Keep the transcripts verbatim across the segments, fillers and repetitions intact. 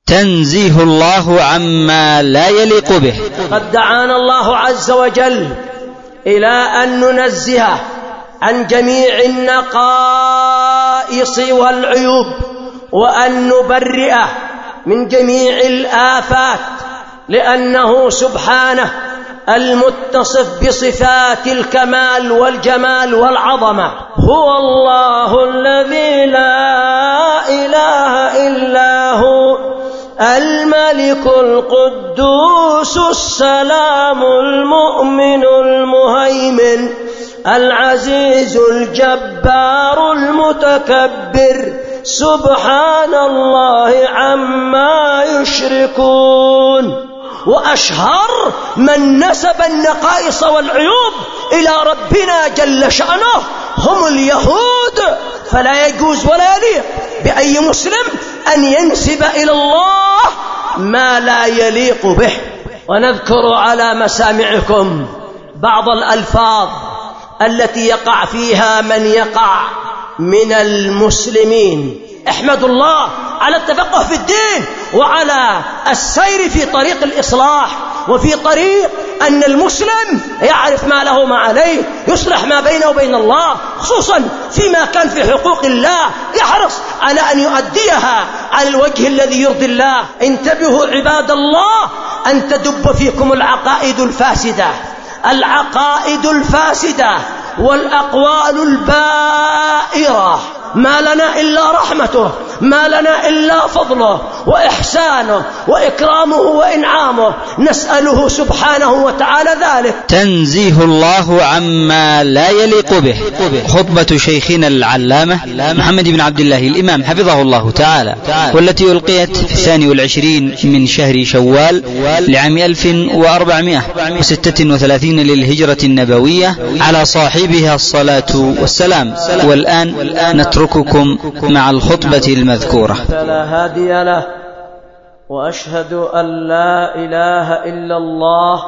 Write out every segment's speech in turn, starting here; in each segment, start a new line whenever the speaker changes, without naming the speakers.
تنزيه الله عما لا يليق به.
قد دعانا الله عز وجل إلى أن ننزه عن جميع النقائص والعيوب، وأن نبرئه من جميع الآفات، لأنه سبحانه المتصف بصفات الكمال والجمال والعظمة. هو الله الذي لا إله إلا هو الملك القدوس السلام المؤمن المهيمن العزيز الجبار المتكبر سبحان الله عما يشركون. وأشهر من نسب النقائص والعيوب إلى ربنا جل شأنه هم اليهود، فلا يجوز ولا يليق بأي مسلم أن ينسب إلى الله ما لا يليق به. ونذكر على مسامعكم بعض الألفاظ التي يقع فيها من يقع من المسلمين. احمد الله على التفقه في الدين وعلى السير في طريق الإصلاح، وفي طريق أن المسلم يعرف ما له ما عليه، يصلح ما بينه وبين الله، خصوصا فيما كان في حقوق الله يحرص على أن يؤديها على الوجه الذي يرضي الله. انتبهوا عباد الله أن تدب فيكم العقائد الفاسدة العقائد الفاسدة والأقوال البائرة. ما لنا إلا رحمته، ما لنا إلا فضله وإحسانه وإكرامه وإنعامه، نسأله سبحانه وتعالى ذلك.
تنزيه الله عما لا يليق به. خطبة شيخنا العلامة محمد بن عبد الله الإمام حفظه الله تعالى، والتي ألقيت في الثاني والعشرين من شهر شوال لعام ألف وأربعمائة وستة وثلاثين للهجرة النبوية، على صاحبها الصلاة والسلام. والآن نترككم مع الخطبة المذكورة.
فلا هادي له، وأشهد أن لا إله إلا الله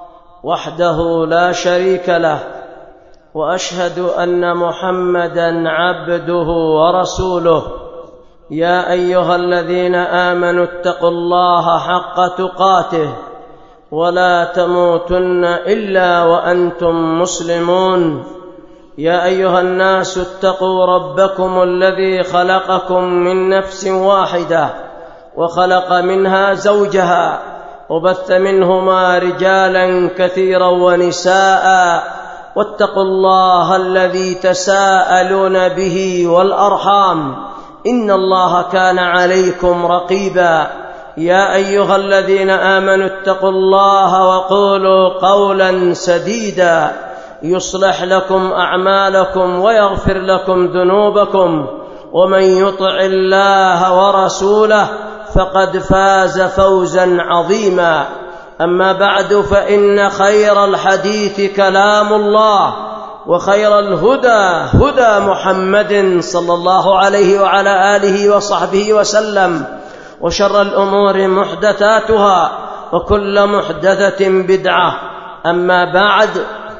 وحده لا شريك له، وأشهد أن محمدا عبده ورسوله. يا أيها الذين آمنوا اتقوا الله حق تقاته ولا تموتن إلا وأنتم مسلمون. يا أيها الناس اتقوا ربكم الذي خلقكم من نفس واحدة وخلق منها زوجها وبث منهما رجالا كثيرا ونساء، واتقوا الله الذي تساءلون به والأرحام إن الله كان عليكم رقيبا. يا أيها الذين آمنوا اتقوا الله وقولوا قولا سديدا يصلح لكم أعمالكم ويغفر لكم ذنوبكم، ومن يطع الله ورسوله فقد فاز فوزا عظيما. أما بعد، فإن خير الحديث كلام الله، وخير الهدى هدى محمد صلى الله عليه وعلى آله وصحبه وسلم، وشر الأمور محدثاتها، وكل محدثة بدعة. أما بعد،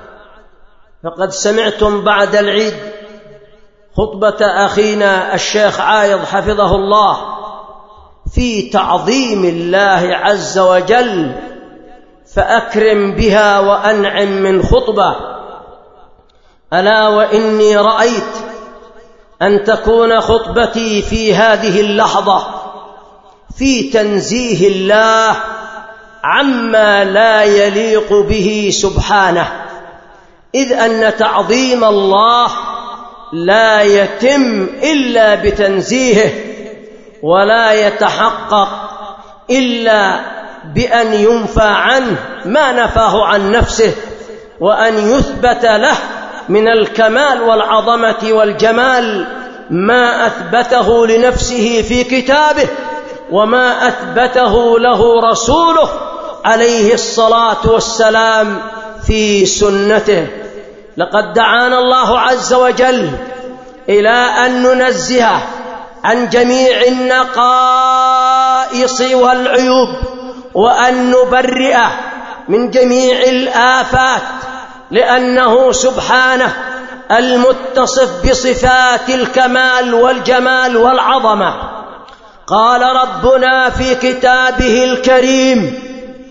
فقد سمعتم بعد العيد خطبة أخينا الشيخ عايض حفظه الله في تعظيم الله عز وجل، فأكرم بها وأنعم من خطبة. ألا وإني رأيت أن تكون خطبتي في هذه اللحظة في تنزيه الله عما لا يليق به سبحانه، إذ أن تعظيم الله لا يتم إلا بتنزيهه، ولا يتحقق إلا بأن ينفى عنه ما نفاه عن نفسه، وأن يثبت له من الكمال والعظمة والجمال ما أثبته لنفسه في كتابه، وما أثبته له رسوله عليه الصلاة والسلام في سنته. لقد دعانا الله عز وجل إلى أن ننزه عن جميع النقائص والعيوب، وأن نبرئه من جميع الآفات، لأنه سبحانه المتصف بصفات الكمال والجمال والعظمة. قال ربنا في كتابه الكريم: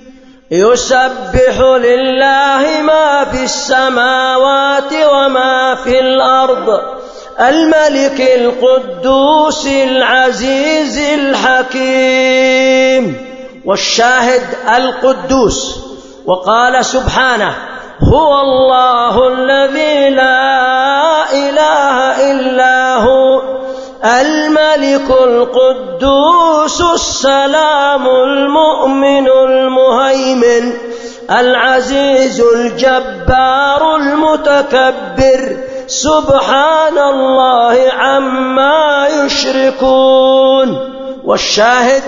يسبح لله ما في السماوات وما في الأرض الملك القدوس العزيز الحكيم. والشاهد القدوس. وقال سبحانه: هو الله الذي لا إله إلا هو الملك القدوس السلام المؤمن المهيمن العزيز الجبار المتكبر سبحان الله عما يشركون. والشاهد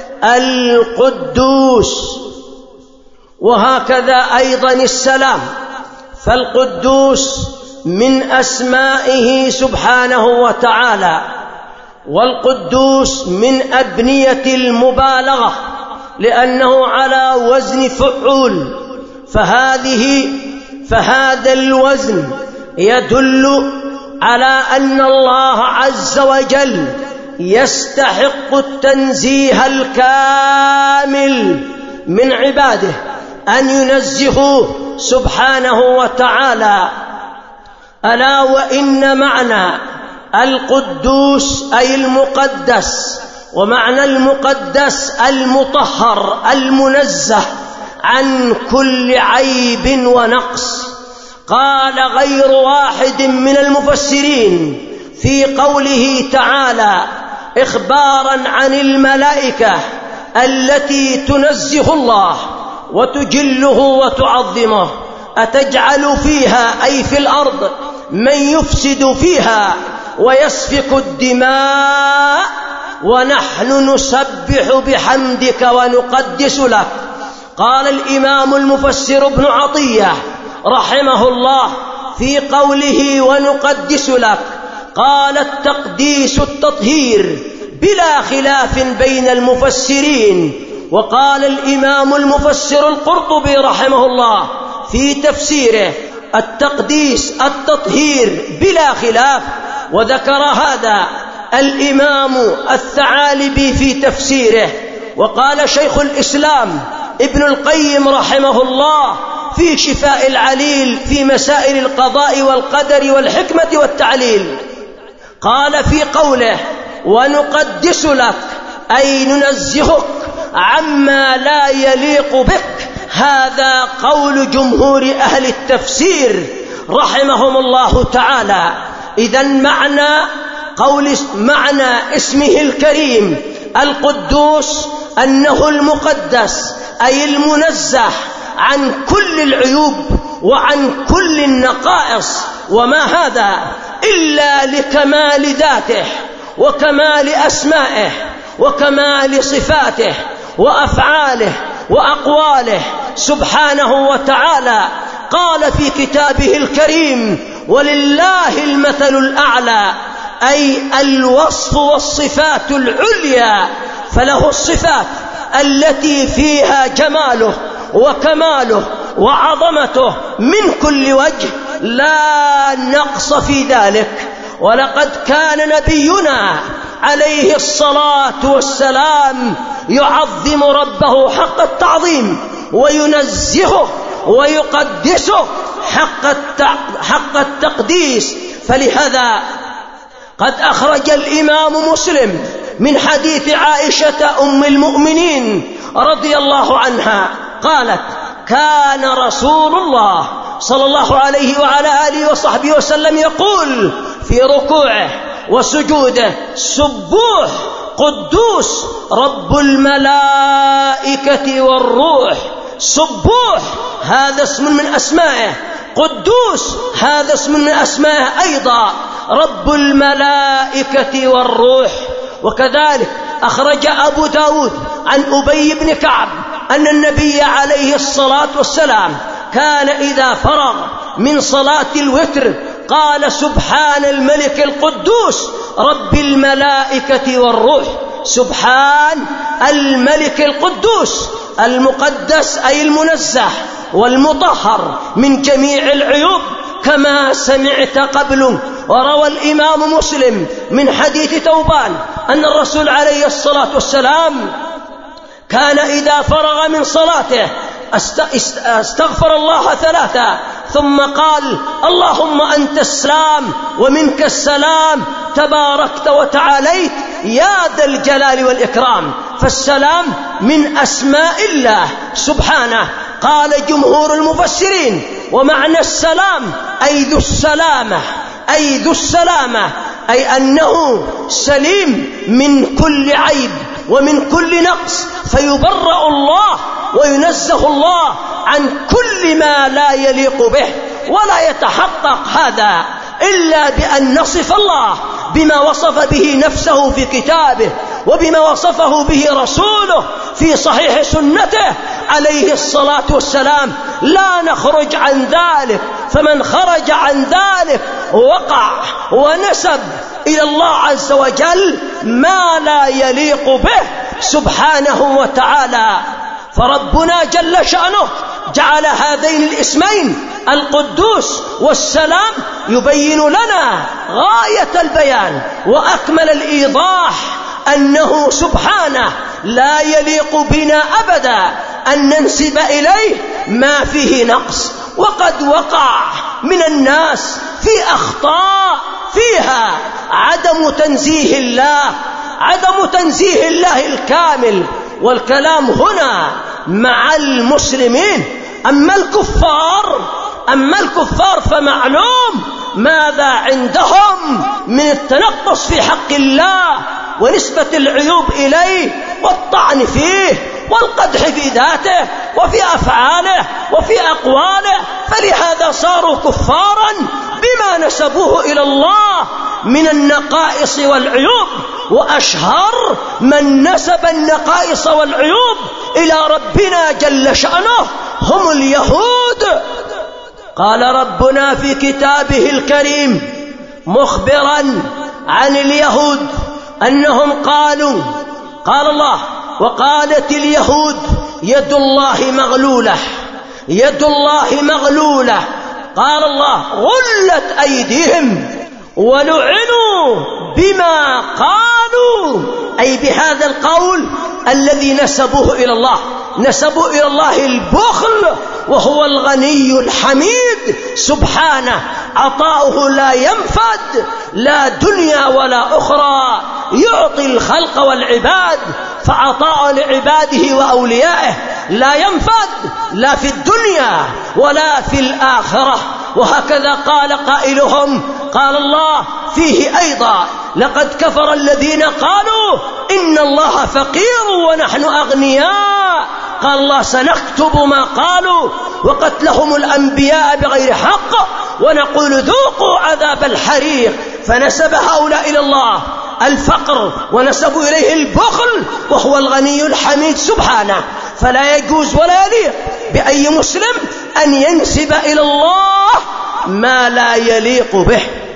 القدوس. وهكذا أيضا السلام، فالقدوس من أسمائه سبحانه وتعالى، والقدوس من أبنية المبالغة لأنه على وزن فعول، فهذه فهذا الوزن يدل على أن الله عز وجل يستحق التنزيه الكامل من عباده أن ينزهوه سبحانه وتعالى. ألا وإن معنى القدوس أي المقدس، ومعنى المقدس المطهر المنزه عن كل عيب ونقص. قال غير واحد من المفسرين في قوله تعالى إخبارا عن الملائكة التي تنزه الله وتجله وتعظمه: أتجعل فيها أي في الأرض من يفسد فيها ويسفك الدماء ونحن نسبح بحمدك ونقدس لك. قال الإمام المفسر ابن عطية رحمه الله في قوله ونقدس لك، قال التقديس التطهير بلا خلاف بين المفسرين. وقال الإمام المفسر القرطبي رحمه الله في تفسيره التقديس التطهير بلا خلاف، وذكر هذا الإمام الثعالبي في تفسيره. وقال شيخ الإسلام ابن القيم رحمه الله في شفاء العليل في مسائل القضاء والقدر والحكمة والتعليل، قال في قوله ونقدس لك أي ننزهك عما لا يليق بك، هذا قول جمهور أهل التفسير رحمهم الله تعالى. إذن معنى قول معنى اسمه الكريم القدوس أنه المقدس أي المنزه عن كل العيوب وعن كل النقائص، وما هذا إلا لكمال ذاته وكمال أسمائه وكمال صفاته وأفعاله وأقواله سبحانه وتعالى. قال في كتابه الكريم ولله المثل الأعلى، أي الوصف والصفات العليا، فله الصفات التي فيها جماله وكماله وعظمته من كل وجه لا نقص في ذلك. ولقد كان نبينا عليه الصلاة والسلام يعظم ربه حق التعظيم وينزهه ويقدسه حق حق التقديس. فلهذا قد أخرج الإمام مسلم من حديث عائشة أم المؤمنين رضي الله عنها قالت: كان رسول الله صلى الله عليه وعلى آله وصحبه وسلم يقول في ركوعه وسجوده: سبوح قدوس رب الملائكة والروح. سبوح هذا اسم من أسمائه، قدوس هذا اسم من أسمائه أيضا، رب الملائكة والروح. وكذلك أخرج أبو داود عن أبي بن كعب أن النبي عليه الصلاة والسلام كان إذا فرغ من صلاة الوتر قال: سبحان الملك القدوس رب الملائكة والروح. سبحان الملك القدوس المقدس أي المنزه والمطهر من جميع العيوب كما سمعت قبل. وروى الإمام مسلم من حديث ثوبان أن الرسول عليه الصلاة والسلام كان إذا فرغ من صلاته استغفر الله ثلاثة ثم قال اللهم أنت السلام ومنك السلام تباركت وتعاليت يا ذا الجلال والإكرام. فالسلام من أسماء الله سبحانه. قال جمهور المفسرين ومعنى السلام أي ذو السلامة، أي ذو السلامة أي أنه سليم من كل عيب ومن كل نقص، فيبرأ الله وينزه الله عن كل ما لا يليق به. ولا يتحقق هذا إلا بأن نصف الله بما وصف به نفسه في كتابه وبما وصفه به رسوله في صحيح سنته عليه الصلاة والسلام، لا نخرج عن ذلك. فمن خرج عن ذلك وقع ونسب إلى الله عز وجل ما لا يليق به سبحانه وتعالى. فربنا جل شأنه جعل هذين الاسمين القدوس والسلام يبين لنا غاية البيان وأكمل الإيضاح أنه سبحانه لا يليق بنا أبدا أن ننسب إليه ما فيه نقص. وقد وقع من الناس في أخطاء فيها عدم تنزيه الله، عدم تنزيه الله الكامل. والكلام هنا مع المسلمين. أما الكفار أما الكفار فمعلوم ماذا عندهم من التنقص في حق الله ونسبة العيوب إليه والطعن فيه والقدح في ذاته وفي أفعاله وفي أقواله. فلهذا صاروا كفارا بما نسبوه إلى الله من النقائص والعيوب. وأشهر من نسب النقائص والعيوب إلى ربنا جل شأنه هم اليهود. قال ربنا في كتابه الكريم مخبرا عن اليهود أنهم قالوا، قال الله وقالت اليهود يد الله مغلولة، يد الله مغلولة. قال الله غلت أيديهم ولعنوا بما قالوا، أي بهذا القول الذي نسبوه إلى الله. نسبوا إلى الله البخل وهو الغني الحميد سبحانه، عطاؤه لا ينفد لا دنيا ولا أخرى، يعطي الخلق والعباد، فعطاء لعباده وأوليائه لا ينفد لا في الدنيا ولا في الآخرة. وهكذا قال قائلهم، قال الله فيه أيضا لقد كفر الذين قالوا إن الله فقير ونحن أغنياء. قال الله سنكتب ما قالوا وقتلهم الأنبياء بغير حق ونقول ذوقوا عذاب الحريق. فنسب هؤلاء إلى الله الفقر ونسبوا إليه البخل وهو الغني الحميد سبحانه. فلا يجوز ولا يليق بأي مسلم أن ينسب إلى الله ما لا يليق به.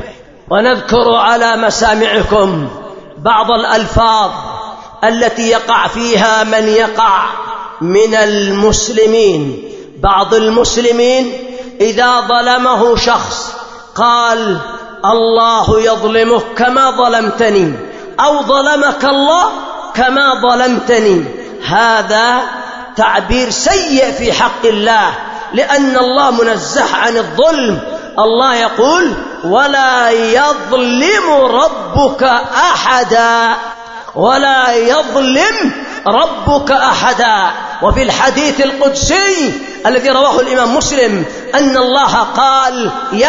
ونذكر على مسامعكم بعض الألفاظ التي يقع فيها من يقع من المسلمين. بعض المسلمين إذا ظلمه شخص قال الله يظلمك كما ظلمتني، أو ظلمك الله كما ظلمتني. هذا تعبير سيء في حق الله، لأن الله منزه عن الظلم. الله يقول ولا يظلم ربك أحدا، ولا يظلم ربك أحدا. وفي الحديث القدسي الذي رواه الإمام مسلم أن الله قال يا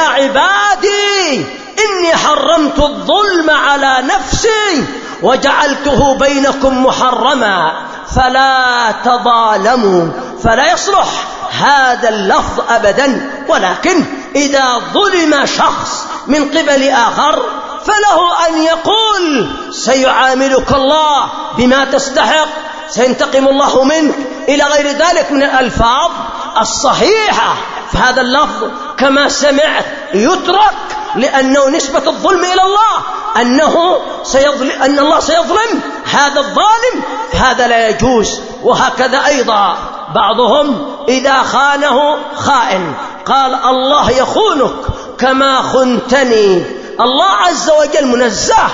عبادي إني حرمت الظلم على نفسي وجعلته بينكم محرما فلا تظالموا. فلا يصلح هذا اللفظ أبدا. ولكن إذا ظلم شخص من قبل آخر فله أن يقول سيعاملك الله بما تستحق، سينتقم الله منك، إلى غير ذلك من الألفاظ الصحيحة. فهذا اللفظ كما سمعت يترك، لأنه نسبة الظلم إلى الله، أنه سيظلم، أن الله سيظلم هذا الظالم، هذا لا يجوز. وهكذا أيضا بعضهم إذا خانه خائن قال الله يخونك كما خنتني. الله عز وجل منزه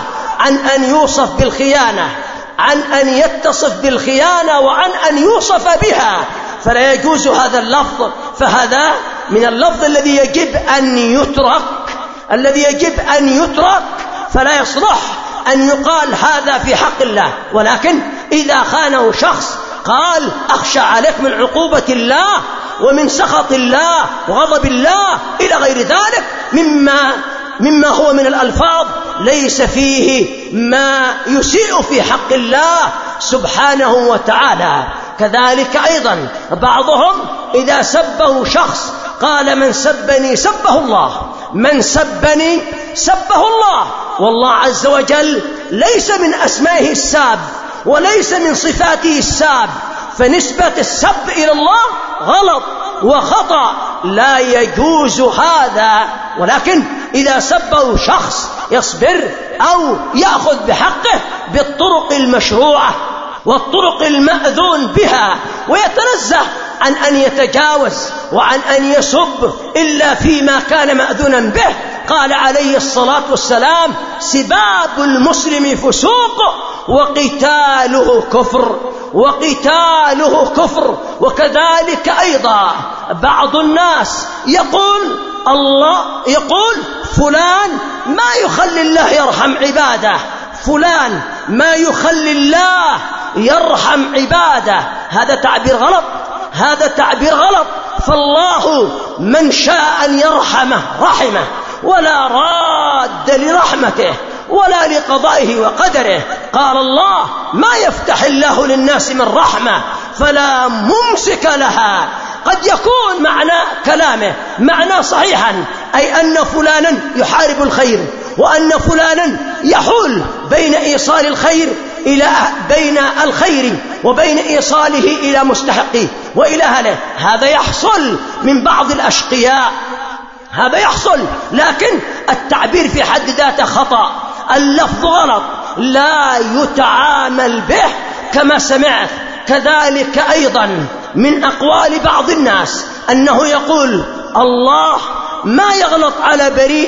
عن أن يوصف بالخيانة، عن أن يتصف بالخيانة، وعن أن يوصف بها، فلا يجوز هذا اللفظ. فهذا من اللفظ الذي يجب أن يترك، الذي يجب أن يترك، فلا يصلح أن يقال هذا في حق الله. ولكن إذا خانه شخص قال أخشى عليك من عقوبة الله ومن سخط الله وغضب الله إلى غير ذلك مما مما هو من الألفاظ ليس فيه ما يسيء في حق الله سبحانه وتعالى. كذلك أيضا بعضهم إذا سبه شخص قال من سبني سبه الله، من سبني سبه الله، والله عز وجل ليس من أسمائه الساب وليس من صفاته الساب، فنسبة السب إلى الله غلط وخطأ، لا يجوز هذا. ولكن إذا سبه شخص يصبر أو يأخذ بحقه بالطرق المشروعة والطرق المأذون بها، ويتنزه عن أن يتجاوز وعن أن يسب إلا فيما كان مأذونا به. قال عليه الصلاة والسلام سباب المسلم فسوق وقتاله كفر، وقتاله كفر. وكذلك أيضا بعض الناس يقول الله يقول فلان ما يخلي الله يرحم عباده، فلان ما يخلي الله يرحم عباده، هذا تعبير غلط، هذا تعبير غلط. فالله من شاء أن يرحمه رحمه، ولا راد لرحمته ولا لقضائه وقدره. قال الله ما يفتح الله للناس من رحمة فلا ممسك لها. قد يكون معنى كلامه معنى صحيحا، أي أن فلانا يحارب الخير، وأن فلانا يحول بين إيصال الخير إلى بين الخير وبين إيصاله إلى مستحقه وإلى أهله. هذا يحصل من بعض الأشقياء، هذا يحصل، لكن التعبير في حد ذاته خطأ، اللفظ غلط، لا يتعامل به كما سمعت. كذلك أيضا من أقوال بعض الناس أنه يقول الله ما يغلط على بريء،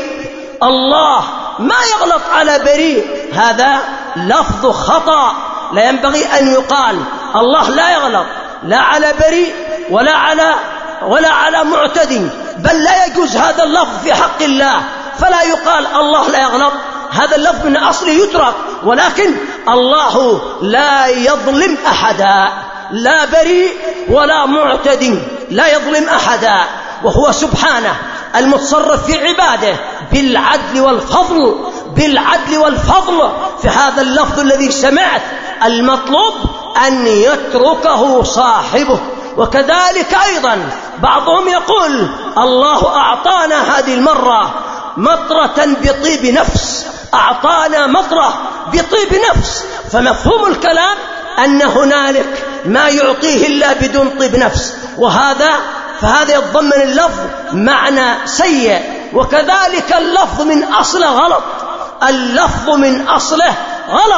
الله ما يغلط على بريء، هذا لفظ خطأ، لا ينبغي أن يقال. الله لا يغلط لا على بريء ولا على ولا على معتد، بل لا يجوز هذا اللفظ في حق الله، فلا يقال الله لا يغلط، هذا اللفظ من أصله يترك. ولكن الله لا يظلم أحدا، لا بريء ولا معتد، لا يظلم أحدا، وهو سبحانه المتصرف في عباده بالعدل والفضل، بالعدل والفضل. في هذا اللفظ الذي سمعت المطلوب أن يتركه صاحبه. وكذلك أيضا بعضهم يقول الله أعطانا هذه المرة مطرة بطيب نفس، أعطانا مطرة بطيب نفس، فمفهوم الكلام أن هنالك ما يعطيه الله بدون طيب نفس، وهذا فهذا يتضمن اللفظ معنى سيء. وكذلك اللفظ من أصله غلط، اللفظ من أصله غلط.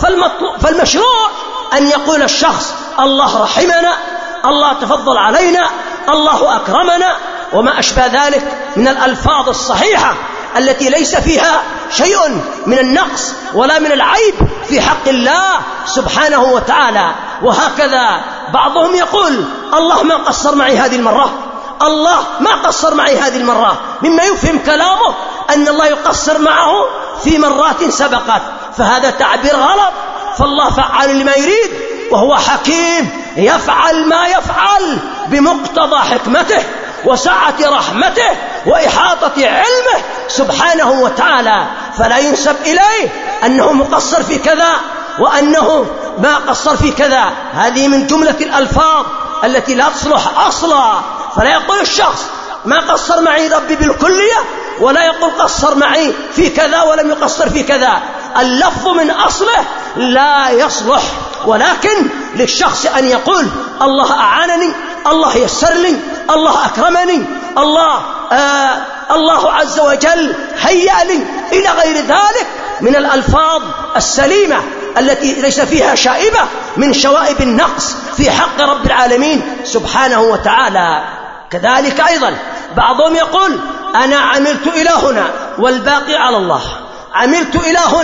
فالمشروع أن يقول الشخص الله رحمنا، الله تفضل علينا، الله أكرمنا، وما أشبه ذلك من الألفاظ الصحيحة التي ليس فيها شيء من النقص ولا من العيب في حق الله سبحانه وتعالى. وهكذا بعضهم يقول الله ما قصر معي هذه المرة، الله ما قصر معي هذه المرة، مما يفهم كلامه أن الله يقصر معه في مرات سبقت، فهذا تعبير غلط. فالله فعال لما يريد، وهو حكيم يفعل ما يفعل بمقتضى حكمته وسعة رحمته وإحاطة علمه سبحانه وتعالى، فلا ينسب إليه أنه مقصر في كذا وأنه ما قصر في كذا. هذه من جملة الألفاظ التي لا تصلح أصلا. فلا يقول الشخص ما قصر معي ربي بالكلية، ولا يقول قصر معي في كذا ولم يقصر في كذا. اللفظ من أصله لا يصلح، ولكن للشخص أن يقول الله أعانني، الله يسر لي، الله أكرمني، الله آه الله عز وجل هيأ لي، إلى غير ذلك من الألفاظ السليمة التي ليس فيها شائبة من شوائب النقص في حق رب العالمين سبحانه وتعالى. كذلك أيضا بعضهم يقول أنا عملت إلى هنا والباقي على الله، عملت إلى هنا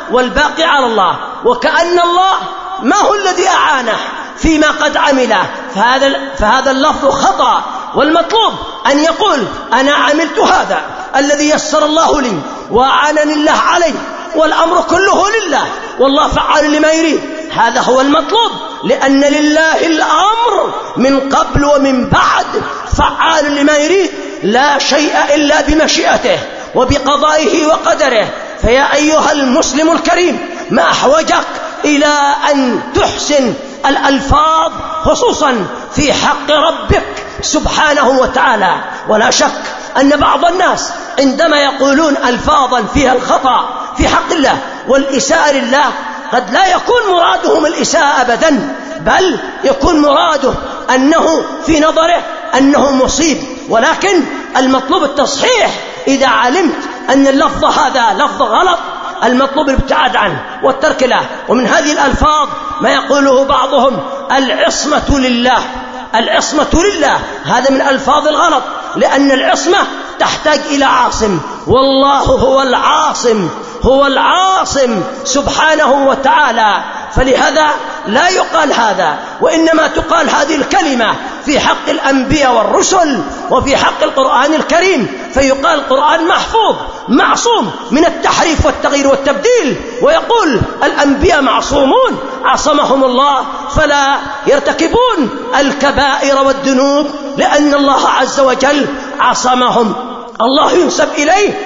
والباقي على الله، وكأن الله ما هو الذي أعانه فيما قد عمله، فهذا, فهذا اللفظ خطأ. والمطلوب أن يقول أنا عملت هذا الذي يسر الله لي وأعانني الله عليه، والأمر كله لله والله فعال لما يريد. هذا هو المطلوب، لأن لله الأمر من قبل ومن بعد، فعال لما يريد، لا شيء إلا بمشيئته وبقضائه وقدره. فيا أيها المسلم الكريم، ما أحوجك إلى أن تحسن الألفاظ خصوصا في حق ربك سبحانه وتعالى. ولا شك أن بعض الناس عندما يقولون ألفاظا فيها الخطأ في حق الله والإساءة لله، قد لا يكون مرادهم الإساءة أبدا، بل يكون مراده أنه في نظره أنه مصيب. ولكن المطلوب التصحيح. إذا علمت أن اللفظ هذا لفظ غلط، المطلوب الابتعاد عنه والترك له. ومن هذه الألفاظ ما يقوله بعضهم العصمة لله، العصمة لله، هذا من ألفاظ الغلط، لأن العصمة تحتاج إلى عاصم، والله هو العاصم، هو العاصم سبحانه وتعالى. فلهذا لا يقال هذا، وإنما تقال هذه الكلمة في حق الأنبياء والرسل وفي حق القرآن الكريم، فيقال القرآن محفوظ معصوم من التحريف والتغيير والتبديل، ويقول الأنبياء معصومون عصمهم الله فلا يرتكبون الكبائر والذنوب لأن الله عز وجل عصمهم. الله ينسب إليه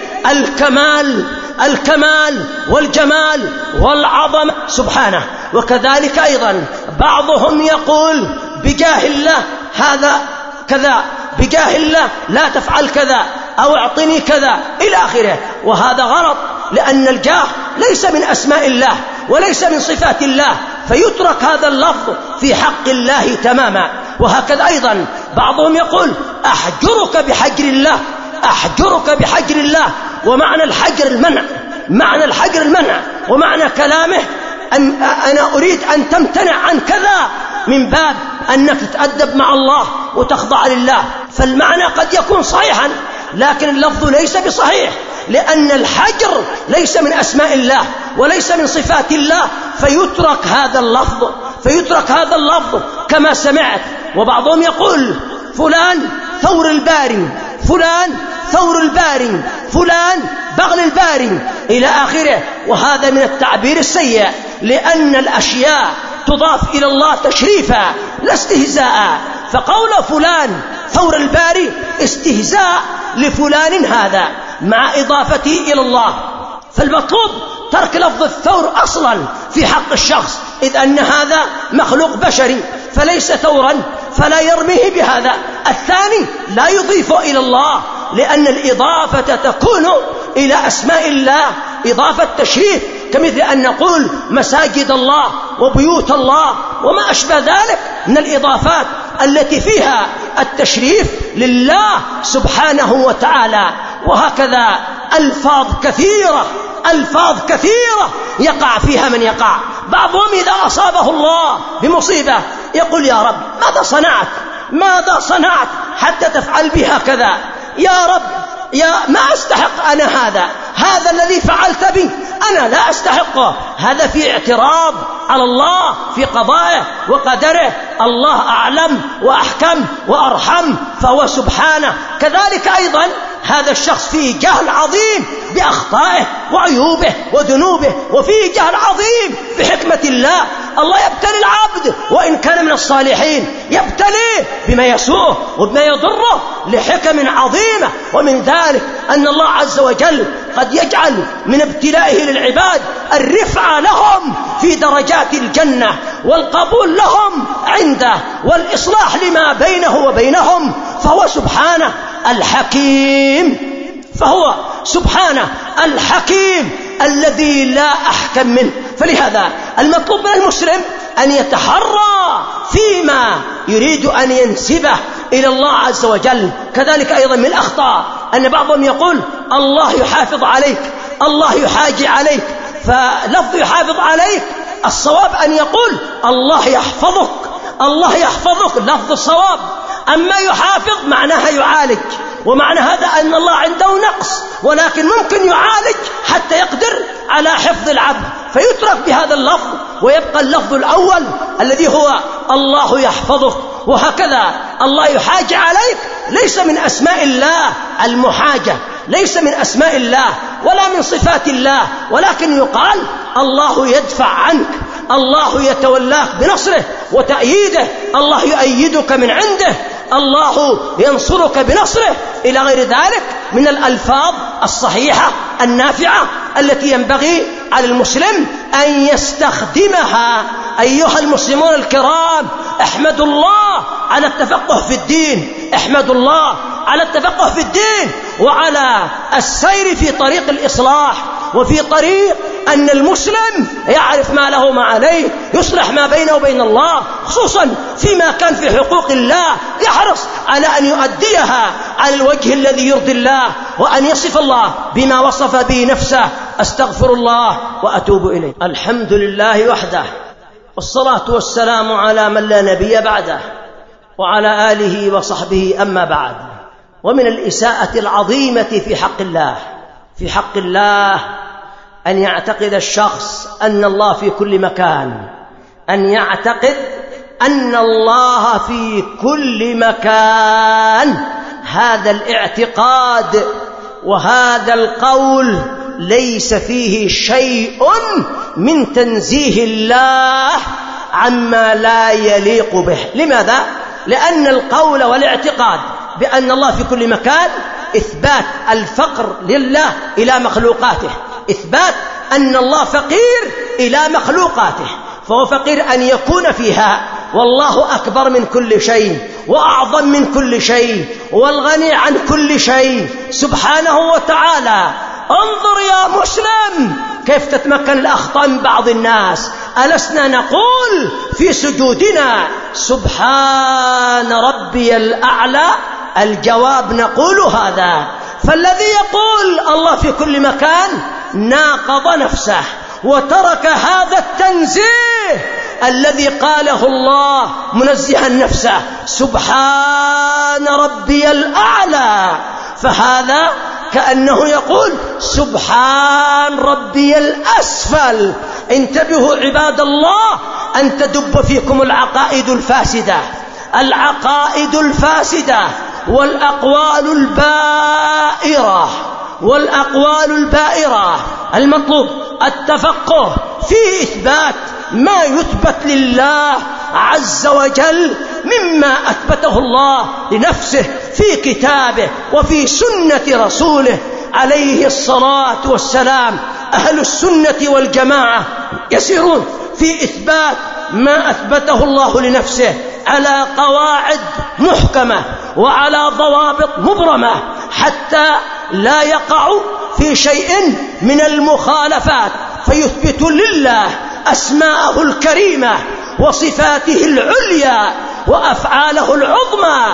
الكمال الكمال والجمال والعظمة سبحانه. وكذلك أيضا بعضهم يقول بجاه الله هذا كذا، بجاه الله لا تفعل كذا، أو اعطني كذا إلى آخره، وهذا غلط، لأن الجاه ليس من أسماء الله وليس من صفات الله، فيترك هذا اللفظ في حق الله تماما. وهكذا أيضا بعضهم يقول أحجرك بحجر الله، أحجرك بحجر الله، ومعنى الحجر المنع، معنى الحجر المنع، ومعنى كلامه أن أنا أريد أن تمتنع عن كذا، من باب أنك تتأدب مع الله وتخضع لله. فالمعنى قد يكون صحيحا، لكن اللفظ ليس بصحيح، لأن الحجر ليس من أسماء الله وليس من صفات الله، فيترك هذا اللفظ فيترك هذا اللفظ كما سمعت. وبعضهم يقول فلان ثور الباري، فلان ثور الباري، فلان بغل الباري إلى آخره، وهذا من التعبير السيء، لأن الأشياء تضاف إلى الله تشريفا لا استهزاء. فقول فلان ثور الباري استهزاء لفلان هذا مع إضافته إلى الله. فالمطلوب ترك لفظ الثور أصلا في حق الشخص، إذ أن هذا مخلوق بشري فليس ثورا، فلا يرميه بهذا. الثاني لا يضيف إلى الله، لأن الإضافة تكون إلى أسماء الله إضافة تشريف، كمثل أن نقول مساجد الله وبيوت الله وما أشبه ذلك من الإضافات التي فيها التشريف لله سبحانه وتعالى. وهكذا ألفاظ كثيرة ألفاظ كثيرة يقع فيها من يقع. بعضهم إذا أصابه الله بمصيبة يقول يا رب ماذا صنعت ماذا صنعت حتى تفعل بها كذا، يا رب يا ما أستحق أنا هذا هذا الذي فعلت بي أنا لا أستحقه. هذا في اعتراض على الله في قضائه وقدره. الله أعلم وأحكم وأرحم، فهو سبحانه. كذلك أيضا هذا الشخص فيه جهل عظيم بأخطائه وعيوبه وذنوبه، وفيه جهل عظيم بحكمة الله. الله يبتلي العبد وإن كان من الصالحين، يبتليه بما يسوءه وبما يضره لحكم عظيمة. ومن ذلك أن الله عز وجل قد يجعل من ابتلائه للعباد الرفعة لهم في درجات الجنة، والقبول لهم عنده، والإصلاح لما بينه وبينهم. فهو سبحانه الحكيم فهو سبحانه الحكيم الذي لا أحكم منه. فلهذا المطلوب من المسلم أن يتحرى فيما يريد أن ينسبه إلى الله عز وجل. كذلك أيضا من الأخطاء أن بعضهم يقول الله يحافظ عليك، الله يحاجي عليك. فلفظ يحافظ عليك الصواب أن يقول الله يحفظك، الله يحفظك لفظ الصواب. أما يحافظ معناها يعالج، ومعنى هذا أن الله عنده نقص، ولكن ممكن يعالج حتى يقدر على حفظ العبد، فيترك بهذا اللفظ ويبقى اللفظ الأول الذي هو الله يحفظك. وهكذا الله يحاج عليك ليس من أسماء الله المحاجة، ليس من أسماء الله ولا من صفات الله، ولكن يقال الله يدفع عنك، الله يتولاك بنصره وتأييده، الله يؤيدك من عنده، الله ينصرك بنصره، إلى غير ذلك من الألفاظ الصحيحة النافعة التي ينبغي على المسلم أن يستخدمها. أيها المسلمون الكرام، احمدوا الله على التفقه في الدين، احمدوا الله على التفقه في الدين وعلى السير في طريق الإصلاح، وفي طريق أن المسلم يعرف ما له ما عليه، يصلح ما بينه وبين الله، خصوصا فيما كان في حقوق الله يحرص على أن يؤديها على الوجه الذي يرضي الله، وأن يصف الله بما وصف به نفسه. أستغفر الله وأتوب إليه. الحمد لله وحده، والصلاة والسلام على من لا نبي بعده، وعلى آله وصحبه. أما بعد، ومن الإساءة العظيمة في حق الله في حق الله أن يعتقد الشخص أن الله في كل مكان، أن يعتقد أن الله في كل مكان. هذا الاعتقاد وهذا القول ليس فيه شيء من تنزيه الله عما لا يليق به. لماذا؟ لأن القول والاعتقاد بأن الله في كل مكان إثبات الفقر لله إلى مخلوقاته، إثبات أن الله فقير إلى مخلوقاته، فهو فقير أن يكون فيها، والله أكبر من كل شيء وأعظم من كل شيء والغني عن كل شيء سبحانه وتعالى. انظر يا مسلم كيف تتمكن الأخطاء من بعض الناس. ألسنا نقول في سجودنا سبحان ربي الأعلى؟ الجواب نقول هذا. فالذي يقول الله في كل مكان ناقض نفسه وترك هذا التنزيه الذي قاله الله منزها نفسه سبحان ربي الأعلى، فهذا كأنه يقول سبحان ربي الأسفل. انتبهوا عباد الله أن تدب فيكم العقائد الفاسدة العقائد الفاسدة والأقوال البائرة والأقوال البائرة. المطلوب التفقه في إثبات ما يثبت لله عز وجل مما أثبته الله لنفسه في كتابه وفي سنة رسوله عليه الصلاة والسلام. أهل السنة والجماعة يسيرون في إثبات ما أثبته الله لنفسه على قواعد محكمة وعلى ضوابط مبرمة، حتى لا يقع في شيء من المخالفات، فيثبت لله أسماءه الكريمة وصفاته العليا وأفعاله العظمى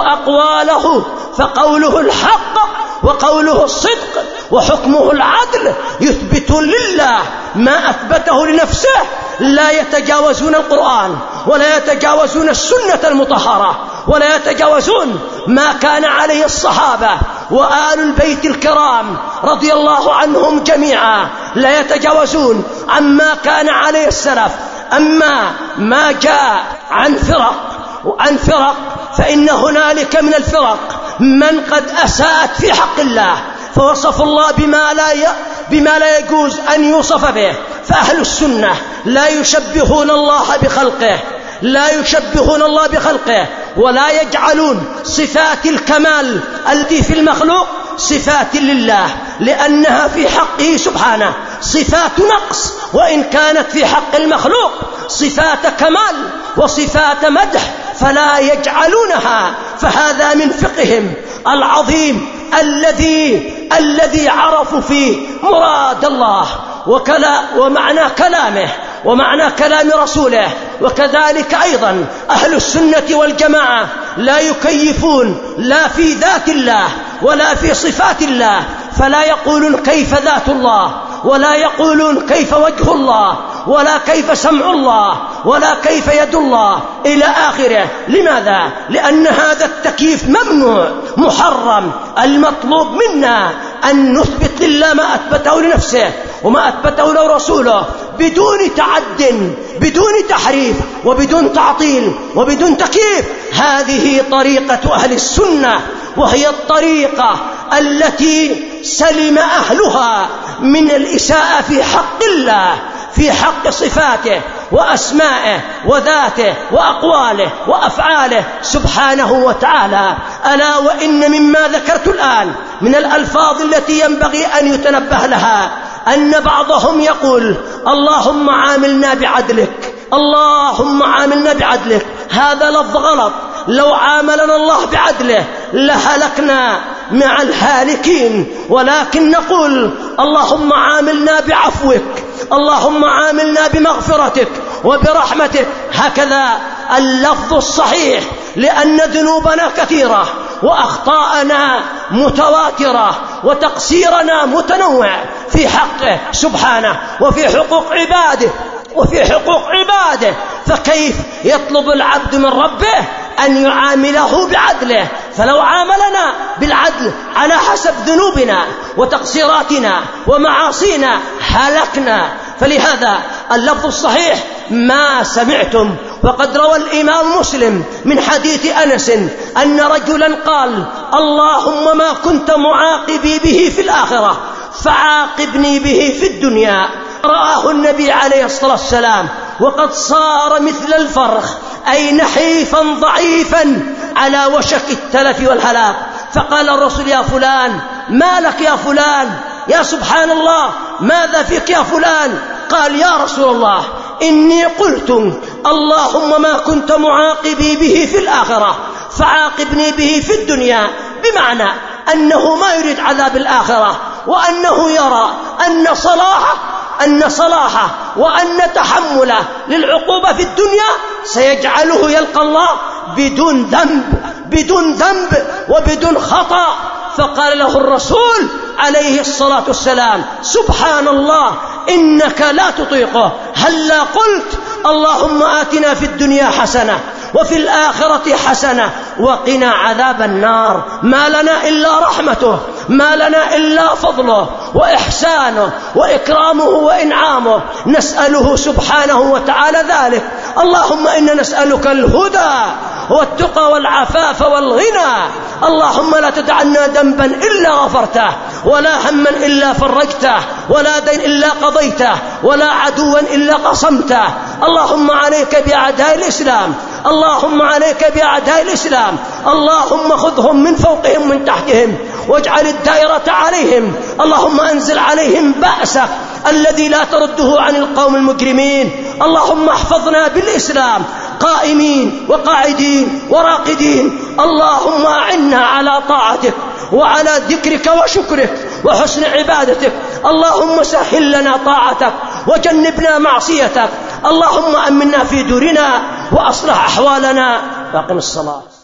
وأقواله، فقوله الحق وقوله الصدق وحكمه العدل. يثبت لله ما أثبته لنفسه، لا يتجاوزون القرآن ولا يتجاوزون السنة المطهرة ولا يتجاوزون ما كان عليه الصحابة وآل البيت الكرام رضي الله عنهم جميعا، لا يتجاوزون عما كان عليه السلف. أما ما جاء عن فرق وعن فرق فإن هنالك من الفرق من قد أساءت في حق الله فوصف الله بما لا ي... بما لا يجوز أن يوصف به. فأهل السنة لا يشبهون الله بخلقه لا يشبهون الله بخلقه ولا يجعلون صفات الكمال التي في المخلوق صفات لله، لأنها في حقه سبحانه صفات نقص، وإن كانت في حق المخلوق صفات كمال وصفات مدح فلا يجعلونها. فهذا من فقههم العظيم الذي الذي عرفوا فيه مراد الله وكلا ومعنى كلامه ومعنى كلام رسوله. وكذلك أيضا أهل السنة والجماعة لا يكيفون لا في ذات الله ولا في صفات الله، فلا يقولون كيف ذات الله ولا يقولون كيف وجه الله ولا كيف سمع الله ولا كيف يد الله إلى آخره. لماذا؟ لأن هذا التكييف ممنوع محرم. المطلوب منا أن نثبت لله ما أثبته لنفسه وما أثبته له رسوله بدون تعد، بدون تحريف، وبدون تعطيل، وبدون تكييف. هذه طريقة أهل السنة، وهي الطريقة التي سلم أهلها من الإساءة في حق الله، في حق صفاته وأسمائه وذاته وأقواله وأفعاله سبحانه وتعالى. ألا وإن مما ذكرت الآن من الألفاظ التي ينبغي أن يتنبه لها أن بعضهم يقول اللهم عاملنا بعدلك، اللهم عاملنا بعدلك. هذا لفظ غلط. لو عاملنا الله بعدله لهلكنا مع الهالكين، ولكن نقول اللهم عاملنا بعفوك، اللهم عاملنا بمغفرتك وبرحمتك. هكذا اللفظ الصحيح، لأن ذنوبنا كثيرة وأخطاءنا متواترة وتقصيرنا متنوع في حقه سبحانه وفي حقوق عباده وفي حقوق عباده. فكيف يطلب العبد من ربه أن يعامله بعدله؟ فلو عاملنا بالعدل على حسب ذنوبنا وتقصيراتنا ومعاصينا هلكنا. فلهذا اللفظ الصحيح ما سمعتم. وقد روى الإمام مسلم من حديث أنس أن رجلا قال اللهم ما كنت معاقبي به في الآخرة فعاقبني به في الدنيا. رآه النبي عليه الصلاة والسلام وقد صار مثل الفرخ، أي نحيفا ضعيفا على وشك التلف والهلاك. فقال الرسول يا فلان ما لك يا فلان؟ يا سبحان الله ماذا فيك يا فلان؟ قال يا رسول الله إني قلت اللهم ما كنت معاقبي به في الآخرة فعاقبني به في الدنيا، بمعنى أنه ما يريد عذاب الآخرة، وأنه يرى أن صلاحه أن صلاحه وأن تحمله للعقوبة في الدنيا سيجعله يلقى الله بدون ذنب بدون ذنب وبدون خطأ. فقال له الرسول عليه الصلاة والسلام سبحان الله إنك لا تطيقه، هلا قلت اللهم آتنا في الدنيا حسنة وفي الآخرة حسنة وقنا عذاب النار. ما لنا إلا رحمته، ما لنا إلا فضله وإحسانه وإكرامه وإنعامه، نسأله سبحانه وتعالى ذلك. اللهم إنا نسألك الهدى والتقى والعفاف والغنى. اللهم لا تدعنا ذنبا إلا غفرته، ولا هما إلا فرجته، ولا دين إلا قضيته، ولا عدوا إلا قصمته. اللهم عليك بأعداء الإسلام، اللهم عليك بأعداء الإسلام، اللهم خذهم من فوقهم من تحتهم واجعل الدائرة عليهم. اللهم أنزل عليهم بأسك الذي لا ترده عن القوم المجرمين. اللهم احفظنا بالإسلام قائمين وقاعدين وراقدين. اللهم أعنا على طاعتك وعلى ذكرك وشكرك وحسن عبادتك. اللهم سهل لنا طاعتك وجنبنا معصيتك. اللهم أمنا في دورنا وأصلح أحوالنا. فأقم الصلاة.